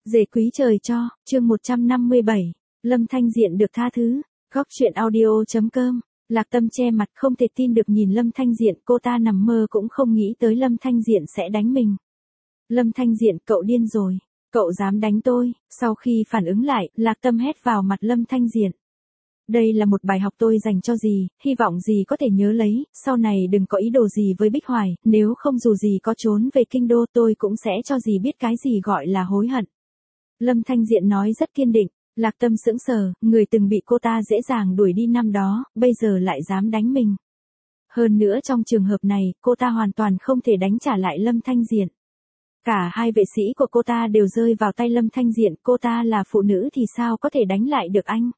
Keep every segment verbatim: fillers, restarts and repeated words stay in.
Dề quý trời cho, chương một trăm năm mươi bảy, Lâm Thanh Diện được tha thứ, góc truyện audio.com, Lạc Tâm che mặt không thể tin được nhìn Lâm Thanh Diện, cô ta nằm mơ cũng không nghĩ tới Lâm Thanh Diện sẽ đánh mình. Lâm Thanh Diện, cậu điên rồi, cậu dám đánh tôi, sau khi phản ứng lại, Lạc Tâm hét vào mặt Lâm Thanh Diện. Đây là một bài học tôi dành cho dì, hy vọng dì có thể nhớ lấy, sau này đừng có ý đồ gì với Bích Hoài, nếu không dù dì có trốn về kinh đô tôi cũng sẽ cho dì biết cái gì gọi là hối hận. Lâm Thanh Diện nói rất kiên định, Lạc Tâm sững sờ, người từng bị cô ta dễ dàng đuổi đi năm đó, bây giờ lại dám đánh mình. Hơn nữa trong trường hợp này, cô ta hoàn toàn không thể đánh trả lại Lâm Thanh Diện. Cả hai vệ sĩ của cô ta đều rơi vào tay Lâm Thanh Diện, cô ta là phụ nữ thì sao có thể đánh lại được anh.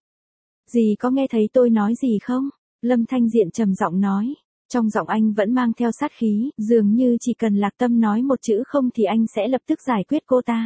Dì có nghe thấy tôi nói gì không? Lâm Thanh Diện trầm giọng nói. Trong giọng anh vẫn mang theo sát khí, dường như chỉ cần Lạc Tâm nói một chữ không thì anh sẽ lập tức giải quyết cô ta.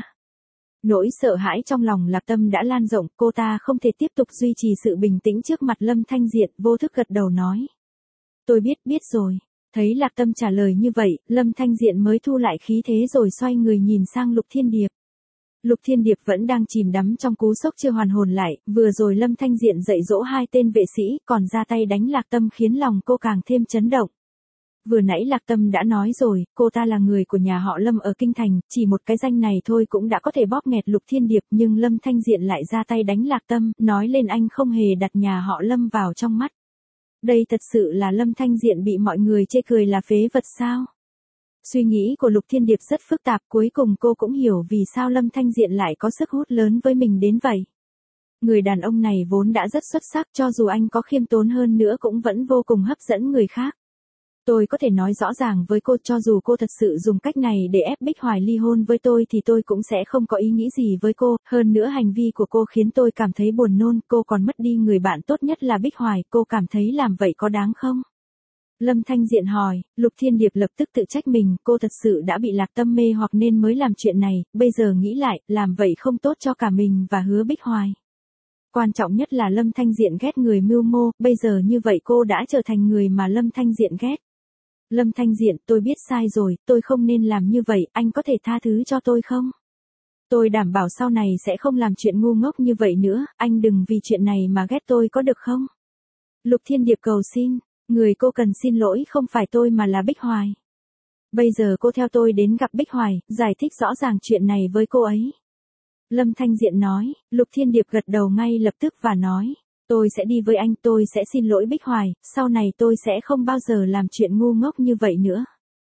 Nỗi sợ hãi trong lòng Lạc Tâm đã lan rộng, cô ta không thể tiếp tục duy trì sự bình tĩnh trước mặt Lâm Thanh Diện, vô thức gật đầu nói. Tôi biết, biết rồi. Thấy Lạc Tâm trả lời như vậy, Lâm Thanh Diện mới thu lại khí thế rồi xoay người nhìn sang Lục Thiên Điệp. Lục Thiên Điệp vẫn đang chìm đắm trong cú sốc chưa hoàn hồn lại, vừa rồi Lâm Thanh Diện dạy dỗ hai tên vệ sĩ, còn ra tay đánh Lạc Tâm khiến lòng cô càng thêm chấn động. Vừa nãy Lạc Tâm đã nói rồi, cô ta là người của nhà họ Lâm ở Kinh Thành, chỉ một cái danh này thôi cũng đã có thể bóp nghẹt Lục Thiên Điệp, nhưng Lâm Thanh Diện lại ra tay đánh Lạc Tâm, nói lên anh không hề đặt nhà họ Lâm vào trong mắt. Đây thật sự là Lâm Thanh Diện bị mọi người chê cười là phế vật sao? Suy nghĩ của Lục Thiên Điệp rất phức tạp, cuối cùng cô cũng hiểu vì sao Lâm Thanh Diện lại có sức hút lớn với mình đến vậy. Người đàn ông này vốn đã rất xuất sắc, cho dù anh có khiêm tốn hơn nữa cũng vẫn vô cùng hấp dẫn người khác. Tôi có thể nói rõ ràng với cô, cho dù cô thật sự dùng cách này để ép Bích Hoài ly hôn với tôi thì tôi cũng sẽ không có ý nghĩ gì với cô, hơn nữa hành vi của cô khiến tôi cảm thấy buồn nôn, cô còn mất đi người bạn tốt nhất là Bích Hoài, cô cảm thấy làm vậy có đáng không? Lâm Thanh Diện hỏi, Lục Thiên Điệp lập tức tự trách mình, cô thật sự đã bị Lạc Tâm mê hoặc nên mới làm chuyện này, bây giờ nghĩ lại, làm vậy không tốt cho cả mình và Hứa Bích Hoài. Quan trọng nhất là Lâm Thanh Diện ghét người mưu mô, bây giờ như vậy cô đã trở thành người mà Lâm Thanh Diện ghét. Lâm Thanh Diện, tôi biết sai rồi, tôi không nên làm như vậy, anh có thể tha thứ cho tôi không? Tôi đảm bảo sau này sẽ không làm chuyện ngu ngốc như vậy nữa, anh đừng vì chuyện này mà ghét tôi có được không? Lục Thiên Điệp cầu xin, người cô cần xin lỗi không phải tôi mà là Bích Hoài. Bây giờ cô theo tôi đến gặp Bích Hoài, giải thích rõ ràng chuyện này với cô ấy. Lâm Thanh Diện nói, Lục Thiên Điệp gật đầu ngay lập tức và nói. Tôi sẽ đi với anh, tôi sẽ xin lỗi Bích Hoài, sau này tôi sẽ không bao giờ làm chuyện ngu ngốc như vậy nữa.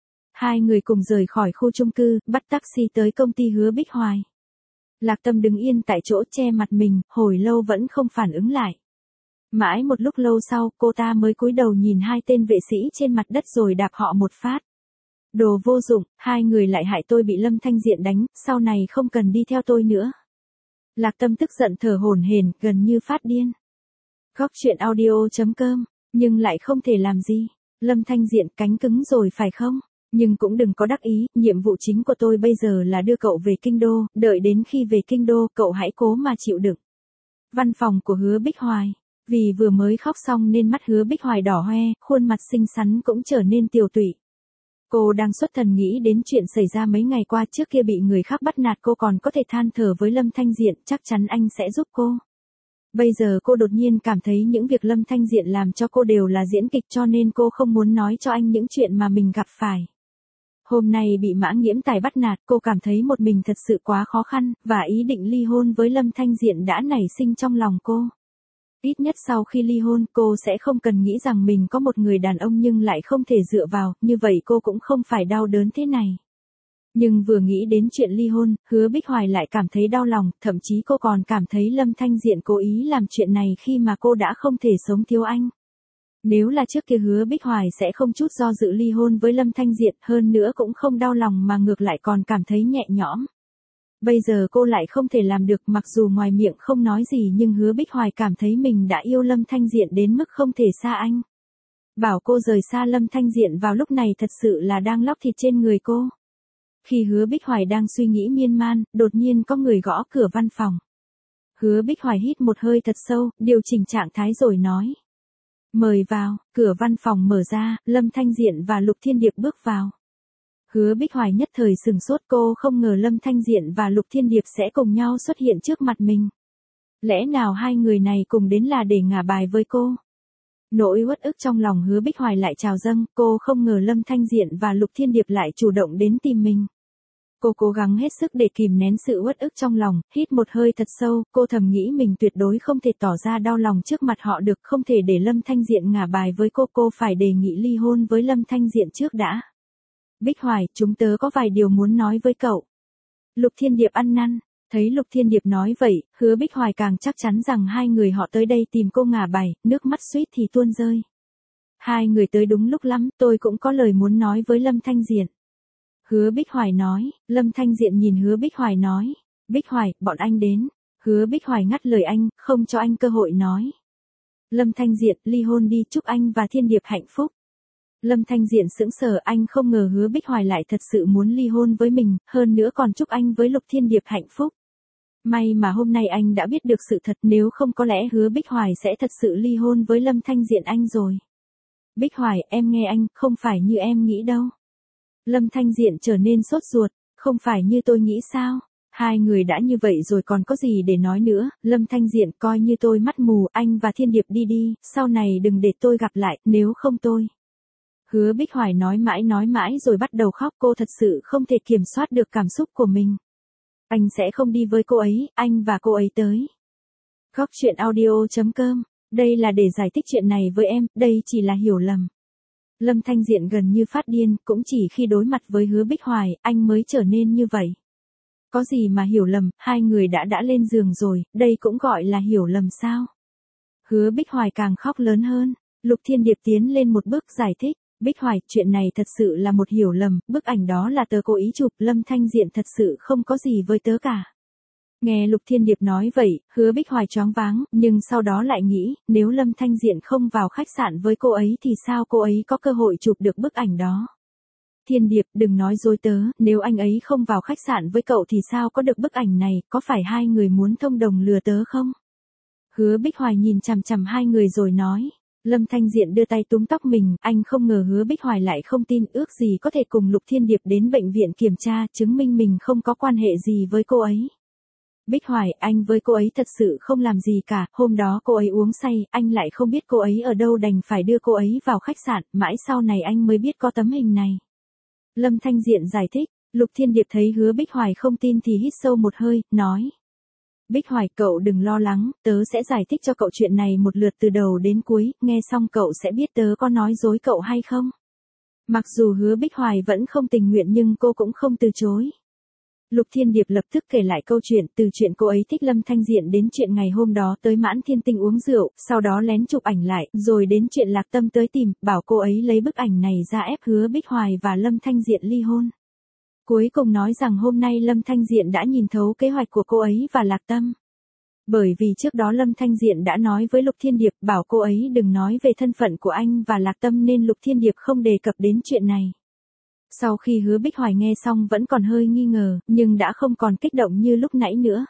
Hai người cùng rời khỏi khu chung cư, bắt taxi tới công ty Hứa Bích Hoài. Lạc Tâm đứng yên tại chỗ che mặt mình, hồi lâu vẫn không phản ứng lại. Mãi một lúc lâu sau, cô ta mới cúi đầu nhìn hai tên vệ sĩ trên mặt đất rồi đạp họ một phát. Đồ vô dụng, hai người lại hại tôi bị Lâm Thanh Diện đánh, sau này không cần đi theo tôi nữa. Lạc Tâm tức giận thở hổn hển, gần như phát điên. Góc truyện audio.com, nhưng lại không thể làm gì. Lâm Thanh Diện, cánh cứng rồi phải không? Nhưng cũng đừng có đắc ý, nhiệm vụ chính của tôi bây giờ là đưa cậu về kinh đô, đợi đến khi về kinh đô cậu hãy cố mà chịu đựng. Văn phòng của Hứa Bích Hoài. Vì vừa mới khóc xong nên mắt Hứa Bích Hoài đỏ hoe, khuôn mặt xinh xắn cũng trở nên tiều tụy. Cô đang xuất thần nghĩ đến chuyện xảy ra mấy ngày qua, trước kia bị người khác bắt nạt cô còn có thể than thở với Lâm Thanh Diện, chắc chắn anh sẽ giúp cô. Bây giờ cô đột nhiên cảm thấy những việc Lâm Thanh Diện làm cho cô đều là diễn kịch, cho nên cô không muốn nói cho anh những chuyện mà mình gặp phải. Hôm nay bị Mã Nghiễm Tài bắt nạt, cô cảm thấy một mình thật sự quá khó khăn, và ý định ly hôn với Lâm Thanh Diện đã nảy sinh trong lòng cô. Ít nhất sau khi ly hôn, cô sẽ không cần nghĩ rằng mình có một người đàn ông nhưng lại không thể dựa vào, như vậy cô cũng không phải đau đớn thế này. Nhưng vừa nghĩ đến chuyện ly hôn, Hứa Bích Hoài lại cảm thấy đau lòng, thậm chí cô còn cảm thấy Lâm Thanh Diện cố ý làm chuyện này khi mà cô đã không thể sống thiếu anh. Nếu là trước kia Hứa Bích Hoài sẽ không chút do dự ly hôn với Lâm Thanh Diện, hơn nữa cũng không đau lòng mà ngược lại còn cảm thấy nhẹ nhõm. Bây giờ cô lại không thể làm được, mặc dù ngoài miệng không nói gì nhưng Hứa Bích Hoài cảm thấy mình đã yêu Lâm Thanh Diện đến mức không thể xa anh. Bảo cô rời xa Lâm Thanh Diện vào lúc này thật sự là đang lóc thịt trên người cô. Khi Hứa Bích Hoài đang suy nghĩ miên man, đột nhiên có người gõ cửa văn phòng. Hứa Bích Hoài hít một hơi thật sâu, điều chỉnh trạng thái rồi nói. Mời vào, cửa văn phòng mở ra, Lâm Thanh Diện và Lục Thiên Điệp bước vào. Hứa Bích Hoài nhất thời sừng sốt, cô không ngờ Lâm Thanh Diện và Lục Thiên Điệp sẽ cùng nhau xuất hiện trước mặt mình. Lẽ nào hai người này cùng đến là để ngả bài với cô? Nỗi uất ức trong lòng Hứa Bích Hoài lại trào dâng, cô không ngờ Lâm Thanh Diện và Lục Thiên Điệp lại chủ động đến tìm mình. Cô cố gắng hết sức để kìm nén sự uất ức trong lòng, hít một hơi thật sâu, cô thầm nghĩ mình tuyệt đối không thể tỏ ra đau lòng trước mặt họ được, không thể để Lâm Thanh Diện ngả bài với cô, cô phải đề nghị ly hôn với Lâm Thanh Diện trước đã. Bích Hoài, chúng tớ có vài điều muốn nói với cậu. Lục Thiên Điệp ăn năn, thấy Lục Thiên Điệp nói vậy, Hứa Bích Hoài càng chắc chắn rằng hai người họ tới đây tìm cô ngả bài, nước mắt suýt thì tuôn rơi. Hai người tới đúng lúc lắm, tôi cũng có lời muốn nói với Lâm Thanh Diện. Hứa Bích Hoài nói, Lâm Thanh Diện nhìn Hứa Bích Hoài nói, Bích Hoài, bọn anh đến. Hứa Bích Hoài ngắt lời anh, không cho anh cơ hội nói. Lâm Thanh Diện, ly hôn đi, chúc anh và Thiên Điệp hạnh phúc. Lâm Thanh Diện sững sờ, anh không ngờ Hứa Bích Hoài lại thật sự muốn ly hôn với mình, hơn nữa còn chúc anh với Lục Thiên Điệp hạnh phúc. May mà hôm nay anh đã biết được sự thật, nếu không có lẽ Hứa Bích Hoài sẽ thật sự ly hôn với Lâm Thanh Diện anh rồi. Bích Hoài, em nghe anh, không phải như em nghĩ đâu. Lâm Thanh Diện trở nên sốt ruột, không phải như tôi nghĩ sao? Hai người đã như vậy rồi còn có gì để nói nữa, Lâm Thanh Diện, coi như tôi mắt mù, anh và Thiên Điệp đi đi, sau này đừng để tôi gặp lại, nếu không tôi. Hứa Bích Hoài nói mãi nói mãi rồi bắt đầu khóc, cô thật sự không thể kiểm soát được cảm xúc của mình. Anh sẽ không đi với cô ấy, anh và cô ấy tới. Góc truyện audio chấm com, đây là để giải thích chuyện này với em, đây chỉ là hiểu lầm. Lâm Thanh Diện gần như phát điên, cũng chỉ khi đối mặt với Hứa Bích Hoài, anh mới trở nên như vậy. Có gì mà hiểu lầm, hai người đã đã lên giường rồi, đây cũng gọi là hiểu lầm sao? Hứa Bích Hoài càng khóc lớn hơn, Lục Thiên Điệp tiến lên một bước giải thích, Bích Hoài, chuyện này thật sự là một hiểu lầm, bức ảnh đó là tớ cố ý chụp, Lâm Thanh Diện thật sự không có gì với tớ cả. Nghe Lục Thiên Điệp nói vậy, Hứa Bích Hoài choáng váng, nhưng sau đó lại nghĩ, nếu Lâm Thanh Diện không vào khách sạn với cô ấy thì sao cô ấy có cơ hội chụp được bức ảnh đó? Thiên Điệp, đừng nói dối tớ, nếu anh ấy không vào khách sạn với cậu thì sao có được bức ảnh này, có phải hai người muốn thông đồng lừa tớ không? Hứa Bích Hoài nhìn chằm chằm hai người rồi nói. Lâm Thanh Diện đưa tay túm tóc mình, anh không ngờ Hứa Bích Hoài lại không tin, ước gì có thể cùng Lục Thiên Điệp đến bệnh viện kiểm tra, chứng minh mình không có quan hệ gì với cô ấy. Bích Hoài, anh với cô ấy thật sự không làm gì cả, hôm đó cô ấy uống say, anh lại không biết cô ấy ở đâu đành phải đưa cô ấy vào khách sạn, mãi sau này anh mới biết có tấm hình này. Lâm Thanh Diện giải thích, Lục Thiên Điệp thấy Hứa Bích Hoài không tin thì hít sâu một hơi, nói. Bích Hoài, cậu đừng lo lắng, tớ sẽ giải thích cho cậu chuyện này một lượt từ đầu đến cuối, nghe xong cậu sẽ biết tớ có nói dối cậu hay không. Mặc dù Hứa Bích Hoài vẫn không tình nguyện nhưng cô cũng không từ chối. Lục Thiên Điệp lập tức kể lại câu chuyện, từ chuyện cô ấy thích Lâm Thanh Diện đến chuyện ngày hôm đó tới Mãn Thiên Tinh uống rượu, sau đó lén chụp ảnh lại, rồi đến chuyện Lạc Tâm tới tìm, bảo cô ấy lấy bức ảnh này ra ép Hứa Bích Hoài và Lâm Thanh Diện ly hôn. Cuối cùng nói rằng hôm nay Lâm Thanh Diện đã nhìn thấu kế hoạch của cô ấy và Lạc Tâm. Bởi vì trước đó Lâm Thanh Diện đã nói với Lục Thiên Điệp bảo cô ấy đừng nói về thân phận của anh và Lạc Tâm nên Lục Thiên Điệp không đề cập đến chuyện này. Sau khi Hứa Bích Hoài nghe xong vẫn còn hơi nghi ngờ, nhưng đã không còn kích động như lúc nãy nữa.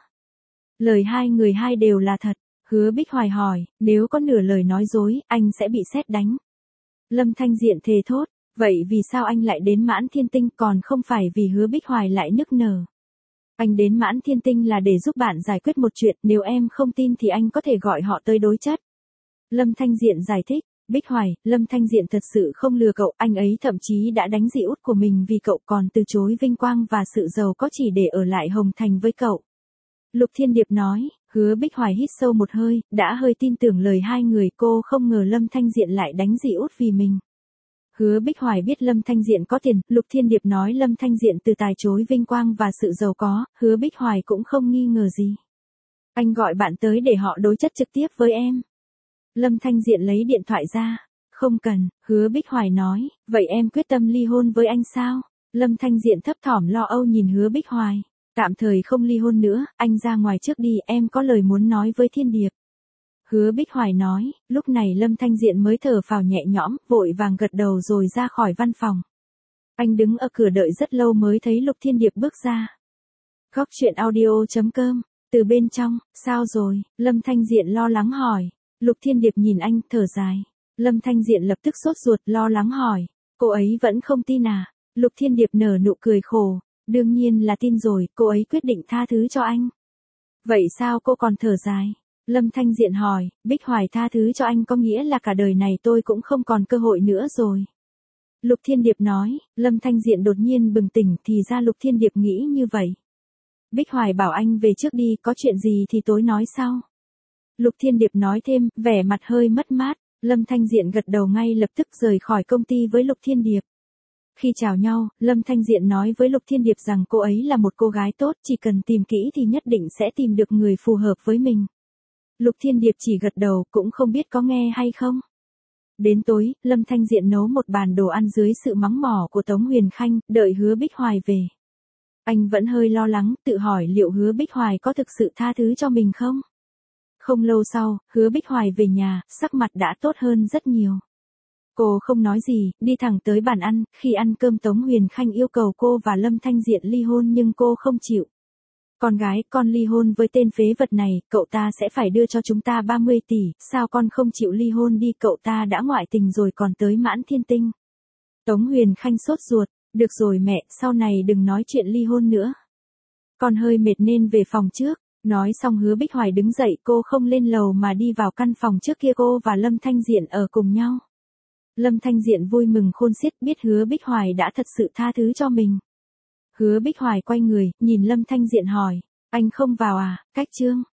Lời hai người hai đều là thật. Hứa Bích Hoài hỏi, nếu có nửa lời nói dối, anh sẽ bị sét đánh. Lâm Thanh Diện thề thốt, vậy vì sao anh lại đến Mãn Thiên Tinh, còn không phải vì Hứa Bích Hoài lại nức nở. Anh đến Mãn Thiên Tinh là để giúp bạn giải quyết một chuyện, nếu em không tin thì anh có thể gọi họ tới đối chất. Lâm Thanh Diện giải thích, Bích Hoài, Lâm Thanh Diện thật sự không lừa cậu, anh ấy thậm chí đã đánh dì út của mình vì cậu, còn từ chối vinh quang và sự giàu có chỉ để ở lại Hồng Thành với cậu. Lục Thiên Điệp nói, Hứa Bích Hoài hít sâu một hơi, đã hơi tin tưởng lời hai người, cô không ngờ Lâm Thanh Diện lại đánh dì út vì mình. Hứa Bích Hoài biết Lâm Thanh Diện có tiền, Lục Thiên Điệp nói Lâm Thanh Diện từ tài chối vinh quang và sự giàu có, Hứa Bích Hoài cũng không nghi ngờ gì. Anh gọi bạn tới để họ đối chất trực tiếp với em. Lâm Thanh Diện lấy điện thoại ra. Không cần, Hứa Bích Hoài nói, vậy em quyết tâm ly hôn với anh sao? Lâm Thanh Diện thấp thỏm lo âu nhìn Hứa Bích Hoài. Tạm thời không ly hôn nữa, anh ra ngoài trước đi, em có lời muốn nói với Thiên Điệp. Hứa Bích Hoài nói, lúc này Lâm Thanh Diện mới thở phào nhẹ nhõm, vội vàng gật đầu rồi ra khỏi văn phòng. Anh đứng ở cửa đợi rất lâu mới thấy Lục Thiên Điệp bước ra. Góc truyện audio chấm com, từ bên trong, sao rồi? Lâm Thanh Diện lo lắng hỏi. Lục Thiên Điệp nhìn anh, thở dài. Lâm Thanh Diện lập tức sốt ruột, lo lắng hỏi. Cô ấy vẫn không tin à? Lục Thiên Điệp nở nụ cười khổ, đương nhiên là tin rồi, cô ấy quyết định tha thứ cho anh. Vậy sao cô còn thở dài? Lâm Thanh Diện hỏi, Bích Hoài tha thứ cho anh có nghĩa là cả đời này tôi cũng không còn cơ hội nữa rồi. Lục Thiên Điệp nói, Lâm Thanh Diện đột nhiên bừng tỉnh thì ra Lục Thiên Điệp nghĩ như vậy. Bích Hoài bảo anh về trước đi, có chuyện gì thì tối nói sau. Lục Thiên Điệp nói thêm, vẻ mặt hơi mất mát, Lâm Thanh Diện gật đầu ngay lập tức rời khỏi công ty với Lục Thiên Điệp. Khi chào nhau, Lâm Thanh Diện nói với Lục Thiên Điệp rằng cô ấy là một cô gái tốt, chỉ cần tìm kỹ thì nhất định sẽ tìm được người phù hợp với mình. Lục Thiên Điệp chỉ gật đầu, cũng không biết có nghe hay không. Đến tối, Lâm Thanh Diện nấu một bàn đồ ăn dưới sự mắng mỏ của Tống Huyền Khanh, đợi Hứa Bích Hoài về. Anh vẫn hơi lo lắng, tự hỏi liệu Hứa Bích Hoài có thực sự tha thứ cho mình không? Không lâu sau, Hứa Bích Hoài về nhà, sắc mặt đã tốt hơn rất nhiều. Cô không nói gì, đi thẳng tới bàn ăn, khi ăn cơm Tống Huyền Khanh yêu cầu cô và Lâm Thanh Diện ly hôn nhưng cô không chịu. Con gái, con ly hôn với tên phế vật này, cậu ta sẽ phải đưa cho chúng ta ba mươi tỷ, sao con không chịu ly hôn đi, cậu ta đã ngoại tình rồi còn tới Mãn Thiên Tinh. Tống Huyền Khanh sốt ruột, được rồi mẹ, sau này đừng nói chuyện ly hôn nữa. Con hơi mệt nên về phòng trước. Nói xong Hứa Bích Hoài đứng dậy, cô không lên lầu mà đi vào căn phòng trước kia cô và Lâm Thanh Diện ở cùng nhau. Lâm Thanh Diện vui mừng khôn xiết biết Hứa Bích Hoài đã thật sự tha thứ cho mình. Hứa Bích Hoài quay người, nhìn Lâm Thanh Diện hỏi, anh không vào à, cách Trương.